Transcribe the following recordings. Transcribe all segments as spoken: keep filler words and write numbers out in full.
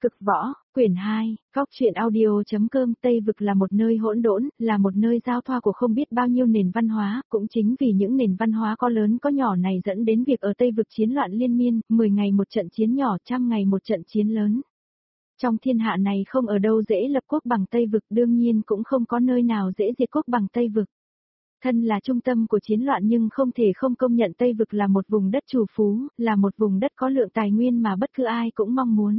Cực võ, quyển hai, góc truyện audio.com. Tây Vực là một nơi hỗn độn, là một nơi giao thoa của không biết bao nhiêu nền văn hóa, cũng chính vì những nền văn hóa có lớn có nhỏ này dẫn đến việc ở Tây Vực chiến loạn liên miên, mười ngày một trận chiến nhỏ, trăm ngày một trận chiến lớn. Trong thiên hạ này không ở đâu dễ lập quốc bằng Tây Vực, đương nhiên cũng không có nơi nào dễ diệt quốc bằng Tây Vực. Thân là trung tâm của chiến loạn nhưng không thể không công nhận Tây Vực là một vùng đất trù phú, là một vùng đất có lượng tài nguyên mà bất cứ ai cũng mong muốn.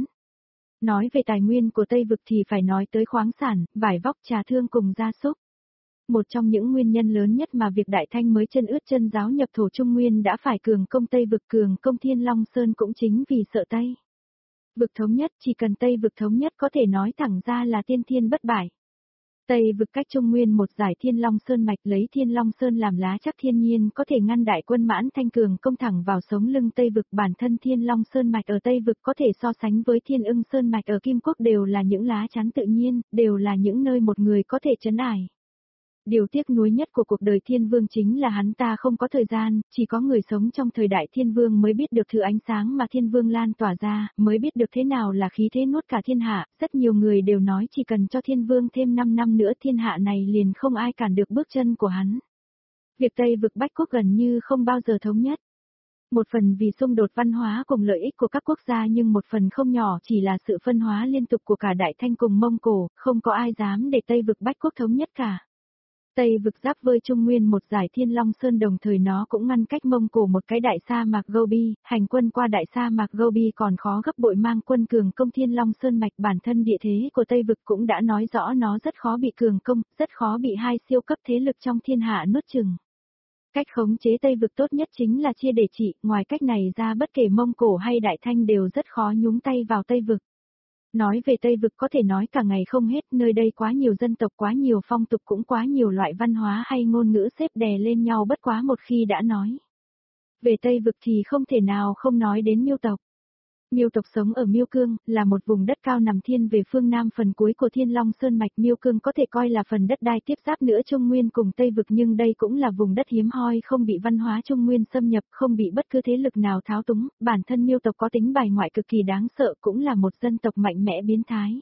Nói về tài nguyên của Tây Vực thì phải nói tới khoáng sản, vải vóc, trà thương cùng gia súc. Một trong những nguyên nhân lớn nhất mà việc Đại Thanh mới chân ướt chân giáo nhập thổ Trung Nguyên đã phải cường công Tây Vực, cường công Thiên Long Sơn cũng chính vì sợ Tây Vực thống nhất, chỉ cần Tây Vực thống nhất có thể nói thẳng ra là tiên thiên bất bại. Tây Vực cách Trung Nguyên một giải Thiên Long Sơn mạch, lấy Thiên Long Sơn làm lá chắc thiên nhiên có thể ngăn đại quân Mãn Thanh cường công thẳng vào sống lưng Tây Vực. Bản thân Thiên Long Sơn mạch ở Tây Vực có thể so sánh với Thiên Ưng Sơn mạch ở Kim Quốc, đều là những lá chắn tự nhiên, đều là những nơi một người có thể trấn ải. Điều tiếc nuối nhất của cuộc đời Thiên Vương chính là hắn ta không có thời gian, chỉ có người sống trong thời đại Thiên Vương mới biết được thứ ánh sáng mà Thiên Vương lan tỏa ra, mới biết được thế nào là khí thế nuốt cả thiên hạ. Rất nhiều người đều nói chỉ cần cho Thiên Vương thêm năm năm nữa thiên hạ này liền không ai cản được bước chân của hắn. Việc Tây Vực bách quốc gần như không bao giờ thống nhất. Một phần vì xung đột văn hóa cùng lợi ích của các quốc gia, nhưng một phần không nhỏ chỉ là sự phân hóa liên tục của cả Đại Thanh cùng Mông Cổ, không có ai dám để Tây Vực bách quốc thống nhất cả. Tây Vực giáp với Trung Nguyên một giải Thiên Long Sơn, đồng thời nó cũng ngăn cách Mông Cổ một cái đại sa mạc Gobi, hành quân qua đại sa mạc Gobi còn khó gấp bội mang quân cường công Thiên Long Sơn mạch. Bản thân địa thế của Tây Vực cũng đã nói rõ nó rất khó bị cường công, rất khó bị hai siêu cấp thế lực trong thiên hạ nuốt chừng. Cách khống chế Tây Vực tốt nhất chính là chia để trị, ngoài cách này ra bất kể Mông Cổ hay Đại Thanh đều rất khó nhúng tay vào Tây Vực. Nói về Tây Vực có thể nói cả ngày không hết, nơi đây quá nhiều dân tộc, quá nhiều phong tục, cũng quá nhiều loại văn hóa hay ngôn ngữ xếp đè lên nhau, bất quá một khi đã nói về Tây Vực thì không thể nào không nói đến Miêu tộc. Miêu tộc sống ở Miêu Cương, là một vùng đất cao nằm thiên về phương Nam phần cuối của Thiên Long Sơn mạch. Miêu Cương có thể coi là phần đất đai tiếp giáp nữa Trung Nguyên cùng Tây Vực, nhưng đây cũng là vùng đất hiếm hoi, không bị văn hóa Trung Nguyên xâm nhập, không bị bất cứ thế lực nào tháo túng. Bản thân Miêu tộc có tính bài ngoại cực kỳ đáng sợ, cũng là một dân tộc mạnh mẽ biến thái.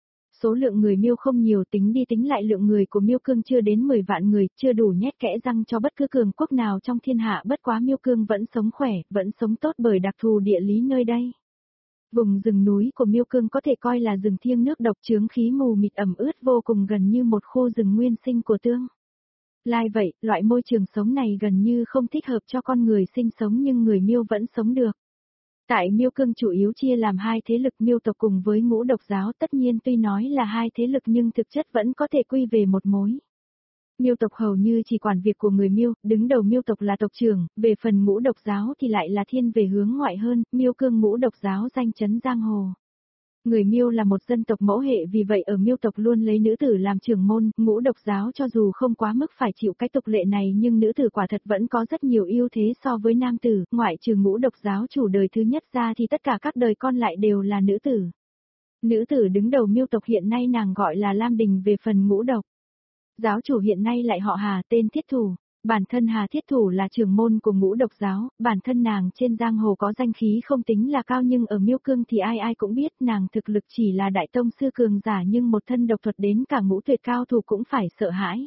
Số lượng người Miêu không nhiều, tính đi tính lại lượng người của Miêu Cương chưa đến mười vạn người, chưa đủ nhét kẽ răng cho bất cứ cường quốc nào trong thiên hạ. Bất quá Miêu Cương vẫn sống khỏe, vẫn sống tốt bởi đặc thù địa lý nơi đây. Vùng rừng núi của Miêu Cương có thể coi là rừng thiêng nước độc, chướng khí mù mịt ẩm ướt vô cùng, gần như một khu rừng nguyên sinh của tương lai vậy. Loại môi trường sống này gần như không thích hợp cho con người sinh sống, nhưng người Miêu vẫn sống được. Tại Miêu Cương chủ yếu chia làm hai thế lực, Miêu tộc cùng với Ngũ Độc giáo. Tất nhiên tuy nói là hai thế lực nhưng thực chất vẫn có thể quy về một mối. Miêu tộc hầu như chỉ quản việc của người Miêu, đứng đầu Miêu tộc là tộc trưởng, về phần Ngũ Độc giáo thì lại là thiên về hướng ngoại hơn. Miêu Cương Ngũ Độc giáo danh chấn giang hồ. Người Miêu là một dân tộc mẫu hệ, vì vậy ở Miêu tộc luôn lấy nữ tử làm trưởng môn. Ngũ Độc giáo cho dù không quá mức phải chịu cái tục lệ này, nhưng nữ tử quả thật vẫn có rất nhiều ưu thế so với nam tử, ngoại trừ Ngũ Độc giáo chủ đời thứ nhất ra thì tất cả các đời con lại đều là nữ tử. Nữ tử đứng đầu Miêu tộc hiện nay nàng gọi là Lam Đình. Về phần Ngũ Độc giáo chủ hiện nay lại họ Hà, tên Thiết Thủ. Bản thân Hà Thiết Thủ là trưởng môn của Ngũ Độc giáo, bản thân nàng trên giang hồ có danh khí không tính là cao, nhưng ở Miêu Cương thì ai ai cũng biết nàng thực lực chỉ là đại tông sư cường giả, nhưng một thân độc thuật đến cả ngũ tuyệt cao thủ cũng phải sợ hãi.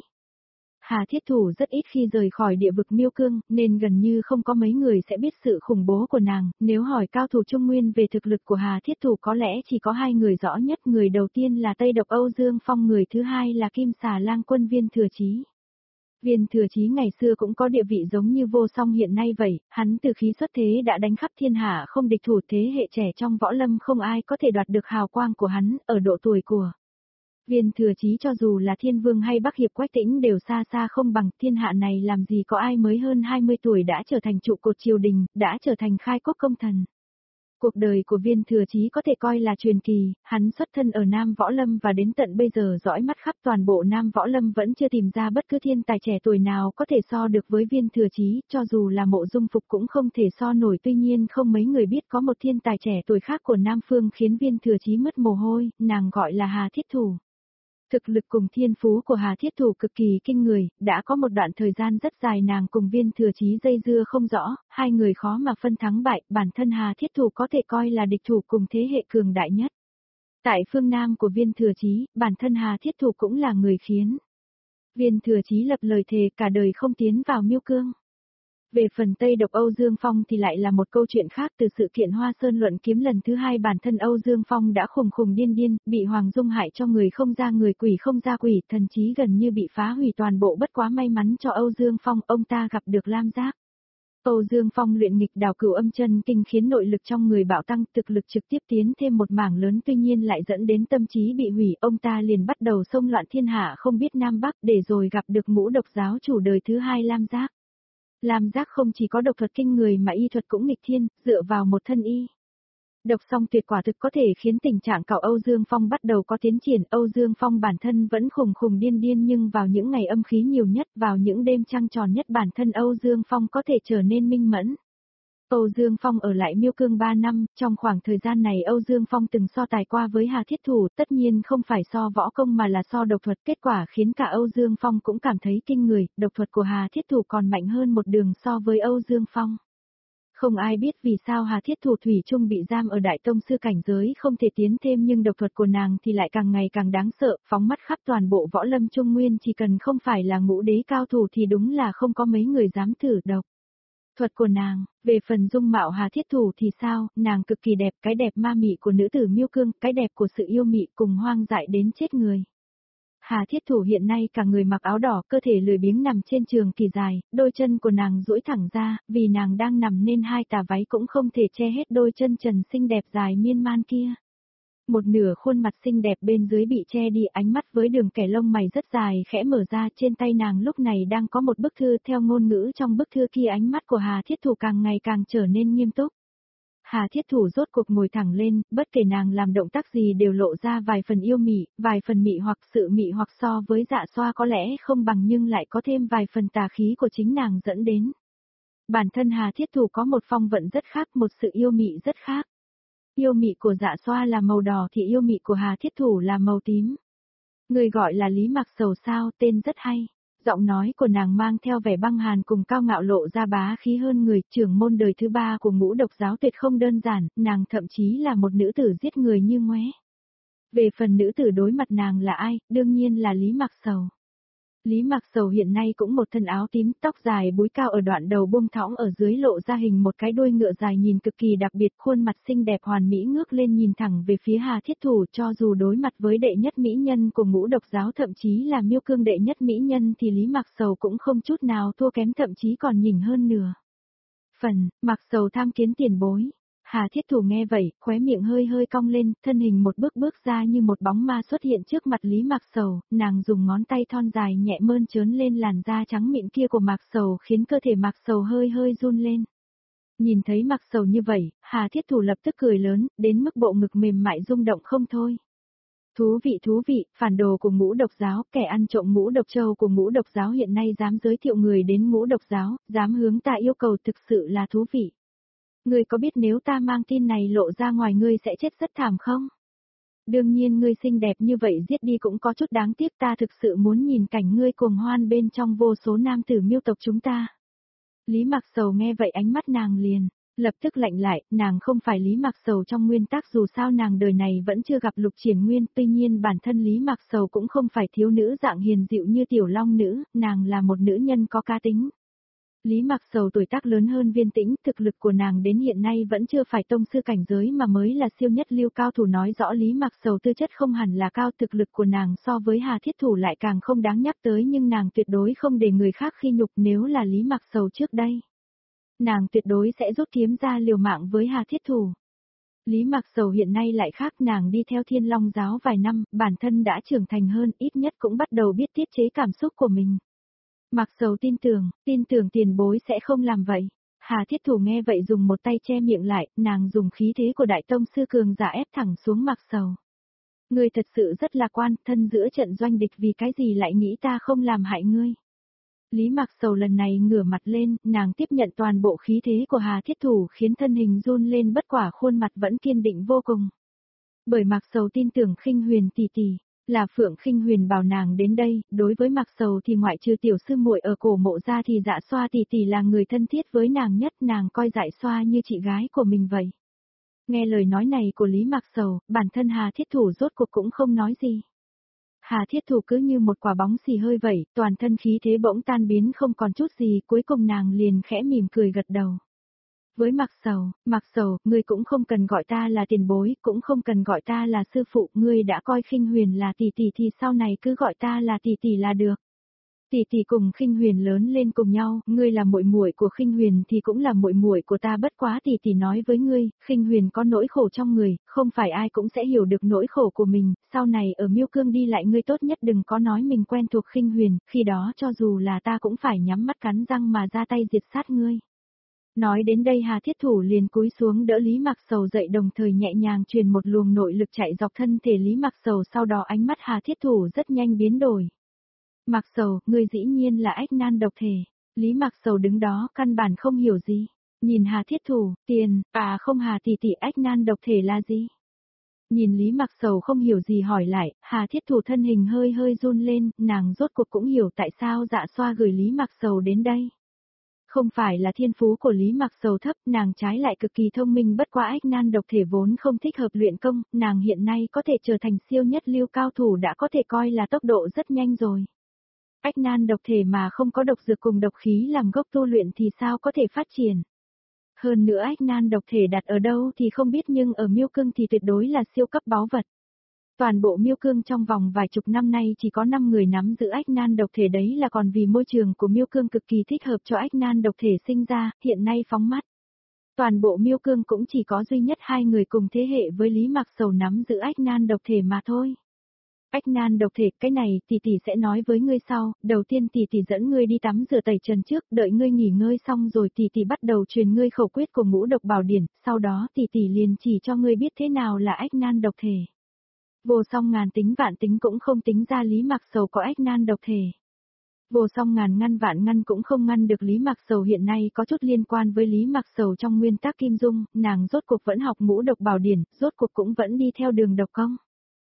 Hà Thiết Thủ rất ít khi rời khỏi địa vực Miêu Cương, nên gần như không có mấy người sẽ biết sự khủng bố của nàng. Nếu hỏi cao thủ Trung Nguyên về thực lực của Hà Thiết Thủ có lẽ chỉ có hai người rõ nhất, người đầu tiên là Tây Độc Âu Dương Phong, người thứ hai là Kim Xà Lang Quân Viên Thừa Chí. Viên Thừa Chí ngày xưa cũng có địa vị giống như Vô Song hiện nay vậy, hắn từ khí xuất thế đã đánh khắp thiên hạ không địch thủ, thế hệ trẻ trong võ lâm không ai có thể đoạt được hào quang của hắn. Ở độ tuổi của Viên Thừa Chí cho dù là Thiên Vương hay Bắc Hiệp Quách Tĩnh đều xa xa không bằng. Thiên hạ này làm gì có ai mới hơn hai mươi tuổi đã trở thành trụ cột triều đình, đã trở thành khai quốc công thần. Cuộc đời của Viên Thừa Chí có thể coi là truyền kỳ, hắn xuất thân ở Nam Võ Lâm và đến tận bây giờ dõi mắt khắp toàn bộ Nam Võ Lâm vẫn chưa tìm ra bất cứ thiên tài trẻ tuổi nào có thể so được với Viên Thừa Chí, cho dù là Mộ Dung Phục cũng không thể so nổi. Tuy nhiên không mấy người biết có một thiên tài trẻ tuổi khác của Nam Phương khiến Viên Thừa Chí mất mồ hôi, nàng gọi là Hà Thiết Thủ. Thực lực cùng thiên phú của Hà Thiết Thủ cực kỳ kinh người, đã có một đoạn thời gian rất dài nàng cùng Viên Thừa Chí dây dưa không rõ, hai người khó mà phân thắng bại. Bản thân Hà Thiết Thủ có thể coi là địch thủ cùng thế hệ cường đại nhất. Tại phương Nam của Viên Thừa Chí, bản thân Hà Thiết Thù cũng là người khiến Viên Thừa Chí lập lời thề cả đời không tiến vào Miêu Cương. Về phần Tây độc Âu Dương Phong thì lại là một câu chuyện khác. Từ sự kiện Hoa Sơn luận kiếm lần thứ hai, bản thân Âu Dương Phong đã khùng khùng điên điên, bị Hoàng Dung hại cho người không ra người, quỷ không ra quỷ, thần trí gần như bị phá hủy toàn bộ. Bất quá may mắn cho Âu Dương Phong, ông ta gặp được Lam Giác. Âu Dương Phong luyện nghịch đào cửu âm chân kinh khiến nội lực trong người bạo tăng, thực lực trực tiếp tiến thêm một mảng lớn, tuy nhiên lại dẫn đến tâm trí bị hủy. Ông ta liền bắt đầu xông loạn thiên hạ không biết Nam Bắc, để rồi gặp được Ngũ Độc giáo chủ đời thứ hai Lam Giác. Lam Giác không chỉ có độc thuật kinh người mà y thuật cũng nghịch thiên, dựa vào một thân y độc song tuyệt quả thực có thể khiến tình trạng cậu Âu Dương Phong bắt đầu có tiến triển. Âu Dương Phong bản thân vẫn khùng khùng điên điên, nhưng vào những ngày âm khí nhiều nhất, vào những đêm trăng tròn nhất, bản thân Âu Dương Phong có thể trở nên minh mẫn. Âu Dương Phong ở lại Miêu Cương ba năm, trong khoảng thời gian này Âu Dương Phong từng so tài qua với Hà Thiết Thù, tất nhiên không phải so võ công mà là so độc thuật, kết quả khiến cả Âu Dương Phong cũng cảm thấy kinh người, độc thuật của Hà Thiết Thù còn mạnh hơn một đường so với Âu Dương Phong. Không ai biết vì sao Hà Thiết Thù thủy chung bị giam ở Đại Tông sư cảnh giới không thể tiến thêm, nhưng độc thuật của nàng thì lại càng ngày càng đáng sợ, phóng mắt khắp toàn bộ võ lâm Trung Nguyên, chỉ cần không phải là ngũ đế cao thủ thì đúng là không có mấy người dám thử độc thuật của nàng. Về phần dung mạo Hà Thiết Thù thì sao, nàng cực kỳ đẹp, cái đẹp ma mị của nữ tử Miêu Cương, cái đẹp của sự yêu mị cùng hoang dại đến chết người. Hà Thiết Thù hiện nay cả người mặc áo đỏ, cơ thể lười biếng nằm trên trường kỳ dài, đôi chân của nàng duỗi thẳng ra, vì nàng đang nằm nên hai tà váy cũng không thể che hết đôi chân trần xinh đẹp dài miên man kia. Một nửa khuôn mặt xinh đẹp bên dưới bị che đi, ánh mắt với đường kẻ lông mày rất dài khẽ mở ra, trên tay nàng lúc này đang có một bức thư, theo ngôn ngữ trong bức thư kia ánh mắt của Hà Thiết Thù càng ngày càng trở nên nghiêm túc. Hà Thiết Thù rốt cuộc ngồi thẳng lên, bất kể nàng làm động tác gì đều lộ ra vài phần yêu mị, vài phần mị hoặc sự mị hoặc so với Dạ Xoa có lẽ không bằng nhưng lại có thêm vài phần tà khí của chính nàng dẫn đến. Bản thân Hà Thiết Thù có một phong vận rất khác, một sự yêu mị rất khác. Yêu mị của Dạ Xoa là màu đỏ thì yêu mị của Hà Thiết Thù là màu tím. Người gọi là Lý Mạc Sầu sao, tên rất hay. Giọng nói của nàng mang theo vẻ băng hàn cùng cao ngạo, lộ ra bá khí hơn người. Trưởng môn đời thứ ba của Ngũ Độc giáo tuyệt không đơn giản, nàng thậm chí là một nữ tử giết người như ngoé. Về phần nữ tử đối mặt nàng là ai, đương nhiên là Lý Mạc Sầu. Lý Mạc Sầu hiện nay cũng một thân áo tím, tóc dài búi cao ở đoạn đầu buông thõng, ở dưới lộ ra hình một cái đuôi ngựa dài nhìn cực kỳ đặc biệt, khuôn mặt xinh đẹp hoàn mỹ ngước lên nhìn thẳng về phía Hà Thiết Thù. Cho dù đối mặt với đệ nhất mỹ nhân của Ngũ Độc giáo, thậm chí là Miêu Cương đệ nhất mỹ nhân, thì Lý Mạc Sầu cũng không chút nào thua kém, thậm chí còn nhỉnh hơn nửa phần. Mạc Sầu tham kiến tiền bối. Hà Thiết Thù nghe vậy, khóe miệng hơi hơi cong lên, thân hình một bước bước ra như một bóng ma xuất hiện trước mặt Lý Mạc Sầu, nàng dùng ngón tay thon dài nhẹ mơn trớn lên làn da trắng mịn kia của Mạc Sầu, khiến cơ thể Mạc Sầu hơi hơi run lên. Nhìn thấy Mạc Sầu như vậy, Hà Thiết Thù lập tức cười lớn, đến mức bộ ngực mềm mại rung động không thôi. Thú vị thú vị, phản đồ của Ngũ Độc giáo, kẻ ăn trộm Ngũ Độc châu của Ngũ Độc giáo hiện nay dám giới thiệu người đến Ngũ Độc giáo, dám hướng ta yêu cầu, thực sự là thú vị. Ngươi có biết nếu ta mang tin này lộ ra ngoài ngươi sẽ chết rất thảm không? Đương nhiên ngươi xinh đẹp như vậy giết đi cũng có chút đáng tiếc, ta thực sự muốn nhìn cảnh ngươi cuồng hoan bên trong vô số nam tử Miêu tộc chúng ta. Lý Mạc Sầu nghe vậy ánh mắt nàng liền lập tức lạnh lại, nàng không phải Lý Mạc Sầu trong nguyên tắc, dù sao nàng đời này vẫn chưa gặp Lục Triển Nguyên, tuy nhiên bản thân Lý Mạc Sầu cũng không phải thiếu nữ dạng hiền dịu như Tiểu Long nữ, nàng là một nữ nhân có cá tính. Lý Mạc Sầu tuổi tác lớn hơn Viên Tĩnh, thực lực của nàng đến hiện nay vẫn chưa phải tông sư cảnh giới mà mới là siêu nhất lưu cao thủ, nói rõ Lý Mạc Sầu tư chất không hẳn là cao, thực lực của nàng so với Hà Thiết Thù lại càng không đáng nhắc tới, nhưng nàng tuyệt đối không để người khác khi nhục. Nếu là Lý Mạc Sầu trước đây, nàng tuyệt đối sẽ rút kiếm ra liều mạng với Hà Thiết Thù. Lý Mạc Sầu hiện nay lại khác, nàng đi theo Thiên Long giáo vài năm, bản thân đã trưởng thành hơn, ít nhất cũng bắt đầu biết tiết chế cảm xúc của mình. Mạc Sầu tin tưởng, tin tưởng tiền bối sẽ không làm vậy. Hà Thiết Thù nghe vậy dùng một tay che miệng lại, nàng dùng khí thế của đại tông sư cường giả ép thẳng xuống Mạc Sầu. Ngươi thật sự rất lạc quan, thân giữa trận doanh địch, vì cái gì lại nghĩ ta không làm hại ngươi? Lý Mạc Sầu lần này ngửa mặt lên, nàng tiếp nhận toàn bộ khí thế của Hà Thiết Thù khiến thân hình run lên, bất quả khuôn mặt vẫn kiên định vô cùng. Bởi Mạc Sầu tin tưởng Khinh Huyền tỷ tỷ. Là Phượng Khinh Huyền bảo nàng đến đây, đối với Mạc Sầu thì ngoại trừ tiểu sư muội ở Cổ Mộ ra thì Dạ Xoa tỷ tỷ là người thân thiết với nàng nhất, nàng coi Dạ Xoa như chị gái của mình vậy. Nghe lời nói này của Lý Mạc Sầu, bản thân Hà Thiết Thủ rốt cuộc cũng không nói gì. Hà Thiết Thủ cứ như một quả bóng xì hơi vậy, toàn thân khí thế bỗng tan biến không còn chút gì, cuối cùng nàng liền khẽ mỉm cười gật đầu. Với Mạc Sầu, Mạc Sầu, ngươi cũng không cần gọi ta là tiền bối, cũng không cần gọi ta là sư phụ, ngươi đã coi Khinh Huyền là tỷ tỷ thì sau này cứ gọi ta là tỷ tỷ là được. Tỷ tỷ cùng Khinh Huyền lớn lên cùng nhau, ngươi là muội muội của Khinh Huyền thì cũng là muội muội của ta, bất quá tỷ tỷ nói với ngươi, Khinh Huyền có nỗi khổ trong người, không phải ai cũng sẽ hiểu được nỗi khổ của mình, sau này ở Miêu Cương đi lại ngươi tốt nhất đừng có nói mình quen thuộc Khinh Huyền, khi đó cho dù là ta cũng phải nhắm mắt cắn răng mà ra tay diệt sát ngươi. Nói đến đây Hà Thiết Thủ liền cúi xuống đỡ Lý Mạc Sầu dậy, đồng thời nhẹ nhàng truyền một luồng nội lực chạy dọc thân thể Lý Mạc Sầu, sau đó ánh mắt Hà Thiết Thủ rất nhanh biến đổi. Mạc Sầu, ngươi dĩ nhiên là ách nan độc thể. Lý Mạc Sầu đứng đó căn bản không hiểu gì. Nhìn Hà Thiết Thủ, tiền, à không Hà tỷ tỷ, ách nan độc thể là gì? Nhìn Lý Mạc Sầu không hiểu gì hỏi lại, Hà Thiết Thủ thân hình hơi hơi run lên, nàng rốt cuộc cũng hiểu tại sao Dạ Xoa gửi Lý Mạc Sầu đến đây. Không phải là thiên phú của Lý Mạc Sầu thấp, nàng trái lại cực kỳ thông minh, bất quá ách nan độc thể vốn không thích hợp luyện công, nàng hiện nay có thể trở thành siêu nhất lưu cao thủ đã có thể coi là tốc độ rất nhanh rồi. Ách nan độc thể mà không có độc dược cùng độc khí làm gốc tu luyện thì sao có thể phát triển. Hơn nữa ách nan độc thể đặt ở đâu thì không biết, nhưng ở Miêu Cương thì tuyệt đối là siêu cấp báu vật. Toàn bộ Miêu Cương trong vòng vài chục năm nay chỉ có năm người nắm giữ ách nan độc thể, đấy là còn vì môi trường của Miêu Cương cực kỳ thích hợp cho ách nan độc thể sinh ra, hiện nay phóng mắt. Toàn bộ Miêu Cương cũng chỉ có duy nhất hai người cùng thế hệ với Lý Mạc Sầu nắm giữ ách nan độc thể mà thôi. Ách nan độc thể, cái này tỷ tỷ sẽ nói với ngươi sau, đầu tiên tỷ tỷ dẫn ngươi đi tắm rửa tẩy trần trước, đợi ngươi nghỉ ngơi xong rồi tỷ tỷ bắt đầu truyền ngươi khẩu quyết của ngũ độc bảo điển, sau đó tỷ tỷ liền chỉ cho ngươi biết thế nào là ách nan độc thể. Vô song ngàn tính vạn tính cũng không tính ra Lý Mạc Sầu có ách nan độc thể. Vô song ngàn ngăn vạn ngăn cũng không ngăn được Lý Mạc Sầu, hiện nay có chút liên quan với Lý Mạc Sầu trong nguyên tắc kim dung, nàng rốt cuộc vẫn học ngũ độc bảo điển, rốt cuộc cũng vẫn đi theo đường độc công.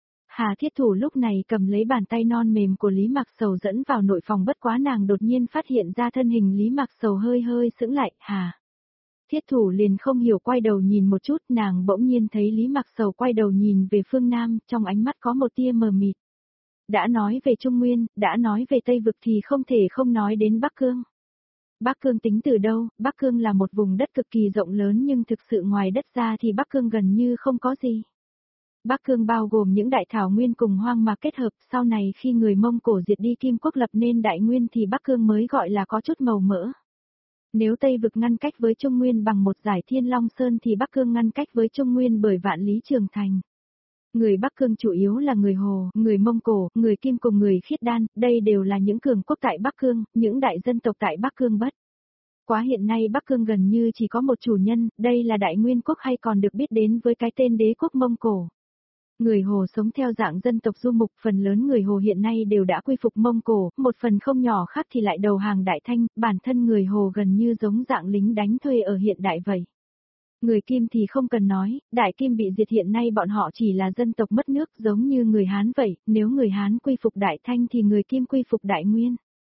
Hà Thiết Thủ lúc này cầm lấy bàn tay non mềm của Lý Mạc Sầu dẫn vào nội phòng, bất quá nàng đột nhiên phát hiện ra thân hình Lý Mạc Sầu hơi hơi sững lại, Hà. Thiết Thủ liền không hiểu quay đầu nhìn một chút, nàng bỗng nhiên thấy Lý Mạc Sầu quay đầu nhìn về phương Nam, trong ánh mắt có một tia mờ mịt. Đã nói về Trung Nguyên, đã nói về Tây Vực thì không thể không nói đến Bắc Cương. Bắc Cương tính từ đâu, Bắc Cương là một vùng đất cực kỳ rộng lớn nhưng thực sự ngoài đất ra thì Bắc Cương gần như không có gì. Bắc Cương bao gồm những đại thảo nguyên cùng hoang mạc kết hợp, sau này khi người Mông Cổ diệt đi Kim Quốc lập nên Đại Nguyên thì Bắc Cương mới gọi là có chút màu mỡ. Nếu Tây Vực ngăn cách với Trung Nguyên bằng một dải Thiên Long Sơn thì Bắc Cương ngăn cách với Trung Nguyên bởi Vạn Lý Trường Thành. Người Bắc Cương chủ yếu là người Hồ, người Mông Cổ, người Kim cùng người Khiết Đan, đây đều là những cường quốc tại Bắc Cương, những đại dân tộc tại Bắc Cương bất. Quá hiện nay Bắc Cương gần như chỉ có một chủ nhân, đây là Đại Nguyên Quốc hay còn được biết đến với cái tên Đế quốc Mông Cổ. Người Hồ sống theo dạng dân tộc du mục, phần lớn người Hồ hiện nay đều đã quy phục Mông Cổ, một phần không nhỏ khác thì lại đầu hàng Đại Thanh, bản thân người Hồ gần như giống dạng lính đánh thuê ở hiện đại vậy. Người Kim thì không cần nói, Đại Kim bị diệt, hiện nay bọn họ chỉ là dân tộc mất nước giống như người Hán vậy, nếu người Hán quy phục Đại Thanh thì người Kim quy phục Đại Nguyên.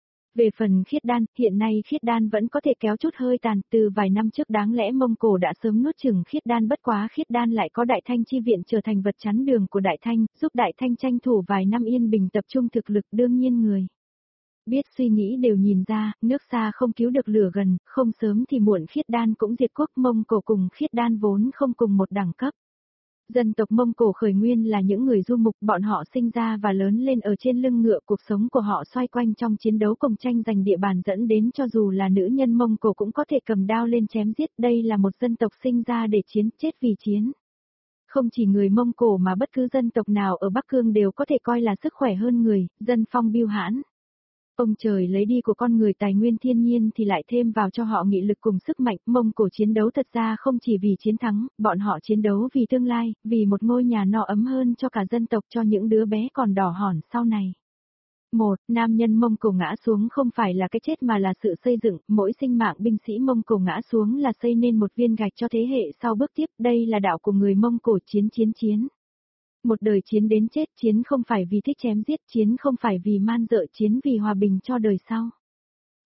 Về phần Khiết Đan, hiện nay Khiết Đan vẫn có thể kéo chút hơi tàn, từ vài năm trước đáng lẽ Mông Cổ đã sớm nuốt chửng Khiết Đan, bất quá Khiết Đan lại có Đại Thanh chi viện trở thành vật chắn đường của Đại Thanh, giúp Đại Thanh tranh thủ vài năm yên bình tập trung thực lực, đương nhiên người biết suy nghĩ đều nhìn ra, nước xa không cứu được lửa gần, không sớm thì muộn Khiết Đan cũng diệt quốc. Mông Cổ cùng Khiết Đan vốn không cùng một đẳng cấp. Dân tộc Mông Cổ khởi nguyên là những người du mục, bọn họ sinh ra và lớn lên ở trên lưng ngựa, cuộc sống của họ xoay quanh trong chiến đấu cùng tranh giành địa bàn, dẫn đến cho dù là nữ nhân Mông Cổ cũng có thể cầm đao lên chém giết, đây là một dân tộc sinh ra để chiến, chết vì chiến. Không chỉ người Mông Cổ mà bất cứ dân tộc nào ở Bắc Cương đều có thể coi là sức khỏe hơn người, dân phong biêu hãn. Ông trời lấy đi của con người tài nguyên thiên nhiên thì lại thêm vào cho họ nghị lực cùng sức mạnh. Mông Cổ chiến đấu thật ra không chỉ vì chiến thắng, bọn họ chiến đấu vì tương lai, vì một ngôi nhà no ấm hơn cho cả dân tộc, cho những đứa bé còn đỏ hòn sau này. Một, nam nhân Mông Cổ ngã xuống không phải là cái chết mà là sự xây dựng, mỗi sinh mạng binh sĩ Mông Cổ ngã xuống là xây nên một viên gạch cho thế hệ sau bước tiếp, đây là đạo của người Mông Cổ, chiến chiến chiến. Một đời chiến đến chết, chiến không phải vì thích chém giết, chiến không phải vì man dợ, chiến vì hòa bình cho đời sau.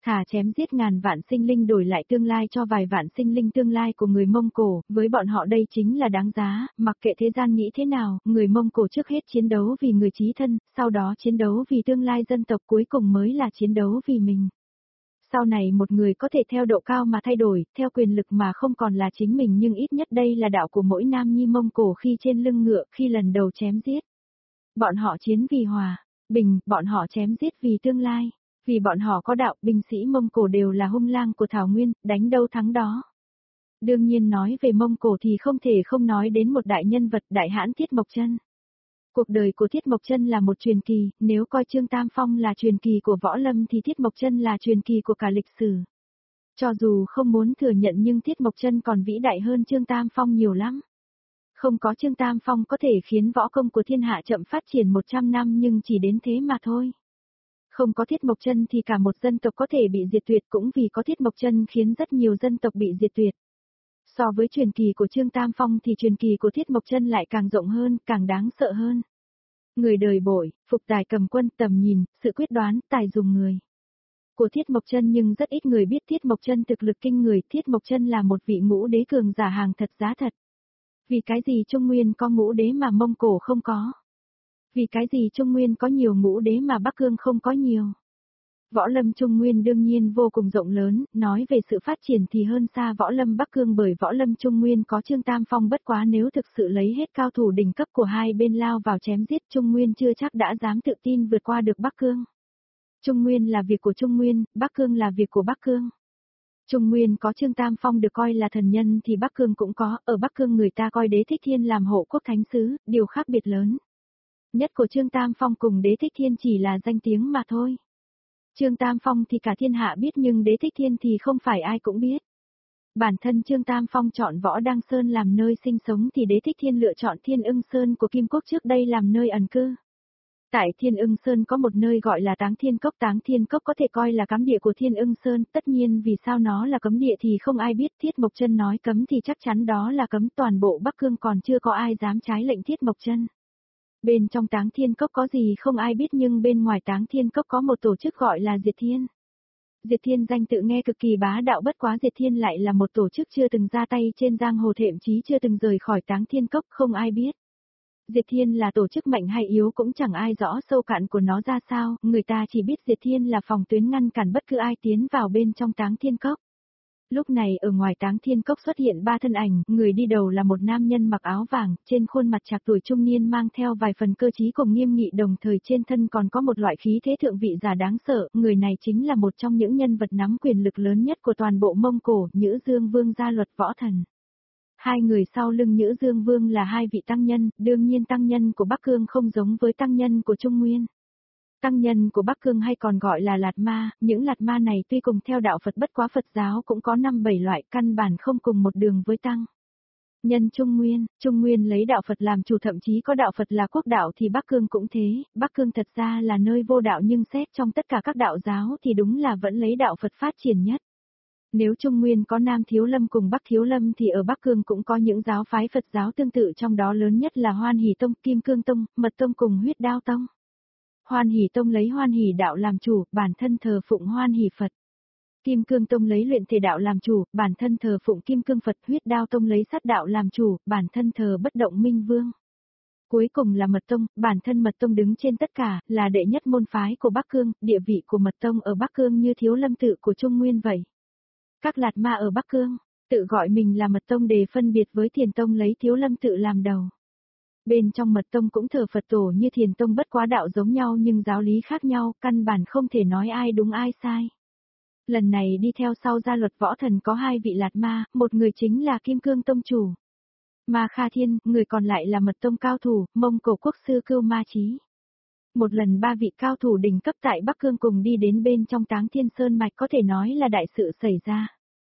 Thà chém giết ngàn vạn sinh linh đổi lại tương lai cho vài vạn sinh linh tương lai của người Mông Cổ, với bọn họ đây chính là đáng giá, mặc kệ thế gian nghĩ thế nào, người Mông Cổ trước hết chiến đấu vì người chí thân, sau đó chiến đấu vì tương lai dân tộc, cuối cùng mới là chiến đấu vì mình. Sau này một người có thể theo độ cao mà thay đổi, theo quyền lực mà không còn là chính mình, nhưng ít nhất đây là đạo của mỗi nam nhi Mông Cổ khi trên lưng ngựa, khi lần đầu chém giết. Bọn họ chiến vì hòa, bình, bọn họ chém giết vì tương lai. Vì bọn họ có đạo, binh sĩ Mông Cổ đều là hung lang của Thảo Nguyên, đánh đâu thắng đó. Đương nhiên nói về Mông Cổ thì không thể không nói đến một đại nhân vật, Đại Hãn Thiết Mộc Chân. Cuộc đời của Thiết Mộc Chân là một truyền kỳ, nếu coi Trương Tam Phong là truyền kỳ của võ lâm thì Thiết Mộc Chân là truyền kỳ của cả lịch sử. Cho dù không muốn thừa nhận nhưng Thiết Mộc Chân còn vĩ đại hơn Trương Tam Phong nhiều lắm. Không có Trương Tam Phong có thể khiến võ công của thiên hạ chậm phát triển một trăm năm nhưng chỉ đến thế mà thôi. Không có Thiết Mộc Chân thì cả một dân tộc có thể bị diệt tuyệt, cũng vì có Thiết Mộc Chân khiến rất nhiều dân tộc bị diệt tuyệt. So với truyền kỳ của Trương Tam Phong thì truyền kỳ của Thiết Mộc Chân lại càng rộng hơn, càng đáng sợ hơn. Người đời bội, phục tài cầm quân, tầm nhìn, sự quyết đoán, tài dùng người. Của Thiết Mộc Chân nhưng rất ít người biết Thiết Mộc Chân thực lực kinh người, Thiết Mộc Chân là một vị ngũ đế cường giả hàng thật giá thật. Vì cái gì Trung Nguyên có ngũ đế mà Mông Cổ không có? Vì cái gì Trung Nguyên có nhiều ngũ đế mà Bắc Cương không có nhiều? Võ lâm Trung Nguyên đương nhiên vô cùng rộng lớn, nói về sự phát triển thì hơn xa võ lâm Bắc Cương, bởi võ lâm Trung Nguyên có Trương Tam Phong, bất quá nếu thực sự lấy hết cao thủ đỉnh cấp của hai bên lao vào chém giết, Trung Nguyên chưa chắc đã dám tự tin vượt qua được Bắc Cương. Trung Nguyên là việc của Trung Nguyên, Bắc Cương là việc của Bắc Cương. Trung Nguyên có Trương Tam Phong được coi là thần nhân thì Bắc Cương cũng có, ở Bắc Cương người ta coi Đế Thích Thiên làm hộ quốc thánh sứ, điều khác biệt lớn nhất của Trương Tam Phong cùng Đế Thích Thiên chỉ là danh tiếng mà thôi. Trương Tam Phong thì cả thiên hạ biết nhưng Đế Thích Thiên thì không phải ai cũng biết. Bản thân Trương Tam Phong chọn Võ Đăng Sơn làm nơi sinh sống thì Đế Thích Thiên lựa chọn Thiên Ưng Sơn của Kim Quốc trước đây làm nơi ẩn cư. Tại Thiên Ưng Sơn có một nơi gọi là Táng Thiên Cốc, Táng Thiên Cốc có thể coi là cấm địa của Thiên Ưng Sơn, tất nhiên vì sao nó là cấm địa thì không ai biết, Thiết Mộc Chân nói cấm thì chắc chắn đó là cấm, toàn bộ Bắc Cương còn chưa có ai dám trái lệnh Thiết Mộc Chân. Bên trong Táng Thiên Cốc có gì không ai biết nhưng bên ngoài Táng Thiên Cốc có một tổ chức gọi là Diệt Thiên. Diệt Thiên danh tự nghe cực kỳ bá đạo, bất quá Diệt Thiên lại là một tổ chức chưa từng ra tay trên giang hồ, thậm chí chưa từng rời khỏi Táng Thiên Cốc, không ai biết. Diệt Thiên là tổ chức mạnh hay yếu cũng chẳng ai rõ sâu cạn của nó ra sao, người ta chỉ biết Diệt Thiên là phòng tuyến ngăn cản bất cứ ai tiến vào bên trong Táng Thiên Cốc. Lúc này ở ngoài Táng Thiên Cốc xuất hiện ba thân ảnh, người đi đầu là một nam nhân mặc áo vàng, trên khuôn mặt trạc tuổi trung niên mang theo vài phần cơ trí cùng nghiêm nghị, đồng thời trên thân còn có một loại khí thế thượng vị giả đáng sợ, người này chính là một trong những nhân vật nắm quyền lực lớn nhất của toàn bộ Mông Cổ, Nhữ Dương Vương Gia Luật Võ Thần. Hai người sau lưng Nhữ Dương Vương là hai vị tăng nhân, đương nhiên tăng nhân của Bắc Cương không giống với tăng nhân của Trung Nguyên. Tăng nhân của Bắc Cương hay còn gọi là Lạt Ma, những Lạt Ma này tuy cùng theo đạo Phật bất quá Phật giáo cũng có năm bảy loại, căn bản không cùng một đường với tăng nhân Trung Nguyên. Trung Nguyên lấy đạo Phật làm chủ, thậm chí có đạo Phật là quốc đạo thì Bắc Cương cũng thế, Bắc Cương thật ra là nơi vô đạo nhưng xét trong tất cả các đạo giáo thì đúng là vẫn lấy đạo Phật phát triển nhất. Nếu Trung Nguyên có Nam Thiếu Lâm cùng Bắc Thiếu Lâm thì ở Bắc Cương cũng có những giáo phái Phật giáo tương tự, trong đó lớn nhất là Hoan Hỷ Tông, Kim Cương Tông, Mật Tông cùng Huyết Đao Tông. Hoan Hỷ Tông lấy Hoan Hỷ đạo làm chủ, bản thân thờ phụng Hoan Hỷ Phật. Kim Cương Tông lấy Luyện Thể đạo làm chủ, bản thân thờ phụng Kim Cương Phật. Huyết Đao Tông lấy Sát đạo làm chủ, bản thân thờ Bất Động Minh Vương. Cuối cùng là Mật Tông, bản thân Mật Tông đứng trên tất cả, là đệ nhất môn phái của Bắc Cương, địa vị của Mật Tông ở Bắc Cương như Thiếu Lâm tự của Trung Nguyên vậy. Các Lạt Ma ở Bắc Cương, tự gọi mình là Mật Tông để phân biệt với Thiền Tông lấy Thiếu Lâm tự làm đầu. Bên trong Mật Tông cũng thờ Phật tổ như Thiền Tông, bất quá đạo giống nhau nhưng giáo lý khác nhau, căn bản không thể nói ai đúng ai sai. Lần này đi theo sau Gia Luật Võ Thần có hai vị Lạt Ma, một người chính là Kim Cương Tông chủ Ma Kha Thiên, người còn lại là Mật Tông cao thủ, Mông Cổ quốc sư Cưu Ma Chí. Một lần ba vị cao thủ đỉnh cấp tại Bắc Cương cùng đi đến bên trong Táng Thiên Sơn mạch, có thể nói là đại sự xảy ra.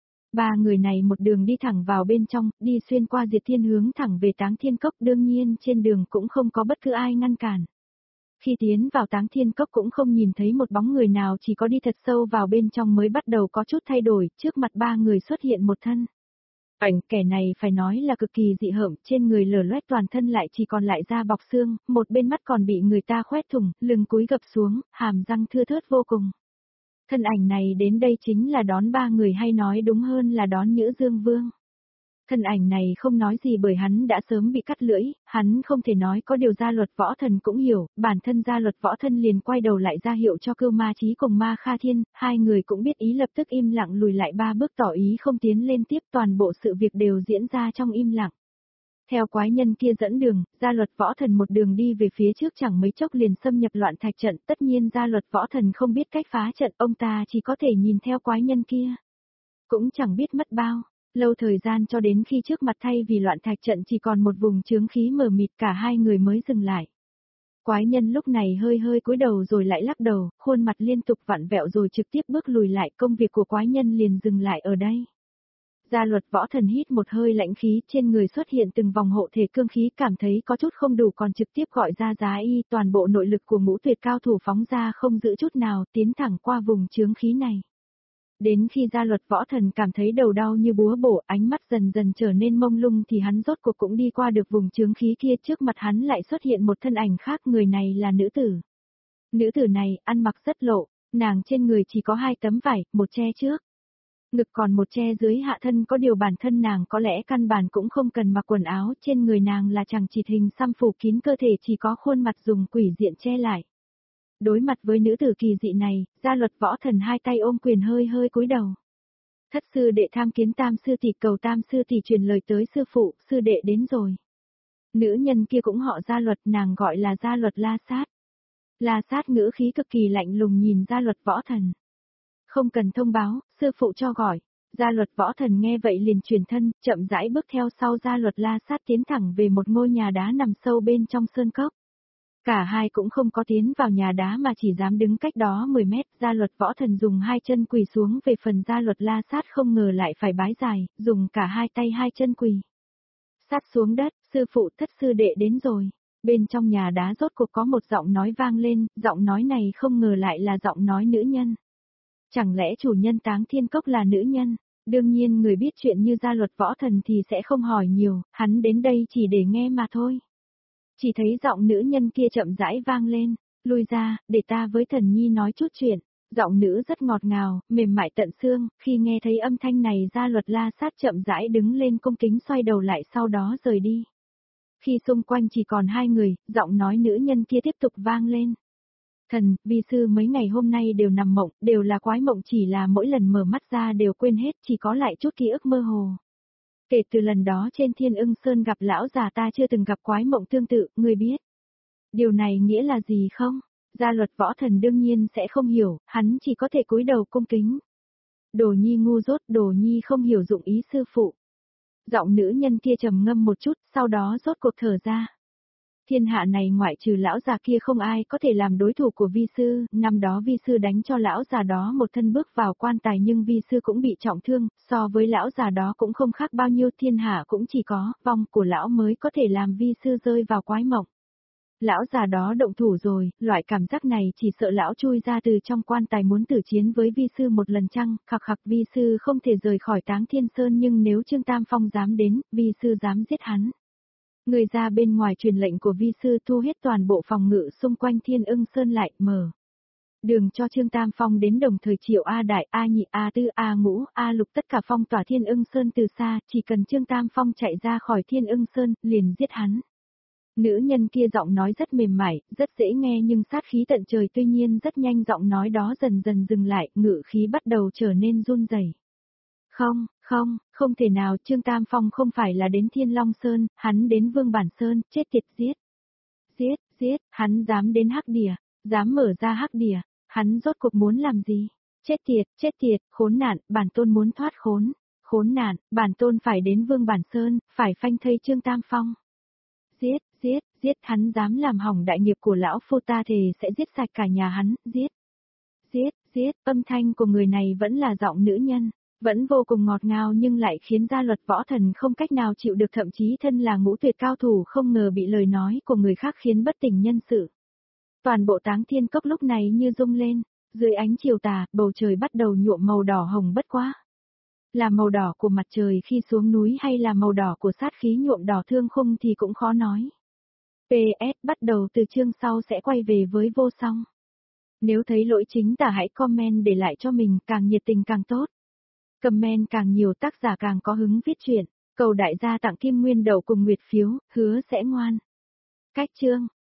Ba người này một đường đi thẳng vào bên trong, đi xuyên qua Diệt Thiên hướng thẳng về Táng Thiên Cốc, đương nhiên trên đường cũng không có bất cứ ai ngăn cản. Khi tiến vào Táng Thiên Cốc cũng không nhìn thấy một bóng người nào, chỉ có đi thật sâu vào bên trong mới bắt đầu có chút thay đổi, trước mặt ba người xuất hiện một thân ảnh, kẻ này phải nói là cực kỳ dị hợm, trên người lở loét, toàn thân lại chỉ còn lại da bọc xương, một bên mắt còn bị người ta khoét thủng, lưng cúi gập xuống, hàm răng thưa thớt vô cùng. Thân ảnh này đến đây chính là đón ba người hay nói đúng hơn là đón Nhữ Dương Vương. Thân ảnh này không nói gì bởi hắn đã sớm bị cắt lưỡi, hắn không thể nói có điều gia luật võ thần cũng hiểu, bản thân gia luật võ thân liền quay đầu lại ra hiệu cho Cưu Ma Chí cùng Ma Kha Thiên, hai người cũng biết ý lập tức im lặng lùi lại ba bước tỏ ý không tiến lên tiếp, toàn bộ sự việc đều diễn ra trong im lặng. Theo quái nhân kia dẫn đường, gia luật võ thần một đường đi về phía trước chẳng mấy chốc liền xâm nhập loạn thạch trận, tất nhiên gia luật võ thần không biết cách phá trận, ông ta chỉ có thể nhìn theo quái nhân kia. Cũng chẳng biết mất bao lâu thời gian cho đến khi trước mặt thay vì loạn thạch trận chỉ còn một vùng chướng khí mờ mịt, cả hai người mới dừng lại. Quái nhân lúc này hơi hơi cúi đầu rồi lại lắc đầu, khuôn mặt liên tục vặn vẹo rồi trực tiếp bước lùi lại, công việc của quái nhân liền dừng lại ở đây. Gia luật võ thần hít một hơi lãnh khí, trên người xuất hiện từng vòng hộ thể cương khí, cảm thấy có chút không đủ còn trực tiếp gọi ra giá y, toàn bộ nội lực của ngũ tuyệt cao thủ phóng ra không giữ chút nào, tiến thẳng qua vùng chướng khí này. Đến khi gia luật võ thần cảm thấy đầu đau như búa bổ, ánh mắt dần dần trở nên mông lung thì hắn rốt cuộc cũng đi qua được vùng chướng khí kia, trước mặt hắn lại xuất hiện một thân ảnh khác, người này là nữ tử. Nữ tử này, ăn mặc rất lộ, nàng trên người chỉ có hai tấm vải, một che trước. Ngực còn một che dưới hạ thân, có điều bản thân nàng có lẽ căn bản cũng không cần mặc quần áo, trên người nàng là chằng chịt hình xăm phủ kín cơ thể, chỉ có khuôn mặt dùng quỷ diện che lại. Đối mặt với nữ tử kỳ dị này, gia luật võ thần hai tay ôm quyền hơi hơi cúi đầu. Thất sư đệ tham kiến tam sư tỷ, cầu tam sư tỷ truyền lời tới sư phụ, sư đệ đến rồi. Nữ nhân kia cũng họ gia luật, nàng gọi là gia luật La Sát. La Sát ngữ khí cực kỳ lạnh lùng nhìn gia luật võ thần. Không cần thông báo, sư phụ cho gọi. Gia luật võ thần nghe vậy liền chuyển thân, chậm rãi bước theo sau gia luật La Sát tiến thẳng về một ngôi nhà đá nằm sâu bên trong sơn cốc. Cả hai cũng không có tiến vào nhà đá mà chỉ dám đứng cách đó mười mét, gia luật võ thần dùng hai chân quỳ xuống, về phần gia luật La Sát không ngờ lại phải bái dài, dùng cả hai tay hai chân quỳ. Sát xuống đất, sư phụ thất sư đệ đến rồi. Bên trong nhà đá rốt cuộc có một giọng nói vang lên, giọng nói này không ngờ lại là giọng nói nữ nhân. Chẳng lẽ chủ nhân Táng Thiên Cốc là nữ nhân? Đương nhiên người biết chuyện như gia luật võ thần thì sẽ không hỏi nhiều, hắn đến đây chỉ để nghe mà thôi. Chỉ thấy giọng nữ nhân kia chậm rãi vang lên, lui ra, để ta với thần nhi nói chút chuyện. Giọng nữ rất ngọt ngào, mềm mại tận xương, khi nghe thấy âm thanh này gia luật La Sát chậm rãi đứng lên cung kính xoay đầu lại sau đó rời đi. Khi xung quanh chỉ còn hai người, giọng nói nữ nhân kia tiếp tục vang lên. Thần, vi sư mấy ngày hôm nay đều nằm mộng, đều là quái mộng, chỉ là mỗi lần mở mắt ra đều quên hết, chỉ có lại chút ký ức mơ hồ. Kể từ lần đó trên Thiên Ưng Sơn gặp lão già ta chưa từng gặp quái mộng tương tự, ngươi biết. Điều này nghĩa là gì không? Gia luật võ thần đương nhiên sẽ không hiểu, hắn chỉ có thể cúi đầu cung kính. Đồ nhi ngu dốt, đồ nhi không hiểu dụng ý sư phụ. Giọng nữ nhân kia trầm ngâm một chút, sau đó rốt cuộc thở ra. Thiên hạ này ngoại trừ lão già kia không ai có thể làm đối thủ của vi sư, năm đó vi sư đánh cho lão già đó một thân bước vào quan tài nhưng vi sư cũng bị trọng thương, so với lão già đó cũng không khác bao nhiêu, thiên hạ cũng chỉ có vong của lão mới có thể làm vi sư rơi vào quái mộng. Lão già đó động thủ rồi, loại cảm giác này chỉ sợ lão chui ra từ trong quan tài muốn tử chiến với vi sư một lần chăng, khặc khặc vi sư không thể rời khỏi Táng Thiên Sơn nhưng nếu Trương Tam Phong dám đến, vi sư dám giết hắn. Người ra bên ngoài truyền lệnh của vi sư thu hết toàn bộ phòng ngự xung quanh Thiên Ưng Sơn lại, mở đường cho Trương Tam Phong đến, đồng thời triệu A Đại, A Nhị, A Tư, A Ngũ, A Lục tất cả phong tỏa Thiên Ưng Sơn từ xa, chỉ cần Trương Tam Phong chạy ra khỏi Thiên Ưng Sơn, liền giết hắn. Nữ nhân kia giọng nói rất mềm mại, rất dễ nghe nhưng sát khí tận trời, tuy nhiên rất nhanh giọng nói đó dần dần dừng lại, ngự khí bắt đầu trở nên run rẩy. Không, không, không thể nào, Trương Tam Phong không phải là đến Thiên Long Sơn, hắn đến Vương Bản Sơn, chết tiệt, giết. Giết, giết, hắn dám đến Hắc Đìa, dám mở ra Hắc Đìa, hắn rốt cuộc muốn làm gì? Chết tiệt, chết tiệt, khốn nạn, bản tôn muốn thoát khốn, khốn nạn, bản tôn phải đến Vương Bản Sơn, phải phanh thây Trương Tam Phong. Giết, giết, giết, hắn dám làm hỏng đại nghiệp của lão phu, ta thề sẽ giết sạch cả nhà hắn, giết. Giết, giết, âm thanh của người này vẫn là giọng nữ nhân. Vẫn vô cùng ngọt ngào nhưng lại khiến gia luật võ thần không cách nào chịu được, thậm chí thân là ngũ tuyệt cao thủ không ngờ bị lời nói của người khác khiến bất tỉnh nhân sự. Toàn bộ Táng Thiên Cốc lúc này như rung lên, dưới ánh chiều tà, bầu trời bắt đầu nhuộm màu đỏ hồng bất quá. Là màu đỏ của mặt trời khi xuống núi hay là màu đỏ của sát khí nhuộm đỏ thương khung thì cũng khó nói. pê ét bắt đầu từ chương sau sẽ quay về với vô song. Nếu thấy lỗi chính tả hãy comment để lại cho mình, càng nhiệt tình càng tốt. Comment càng nhiều tác giả càng có hứng viết chuyện. Cầu đại gia tặng Kim Nguyên Đậu cùng Nguyệt phiếu, hứa sẽ ngoan. Cách chương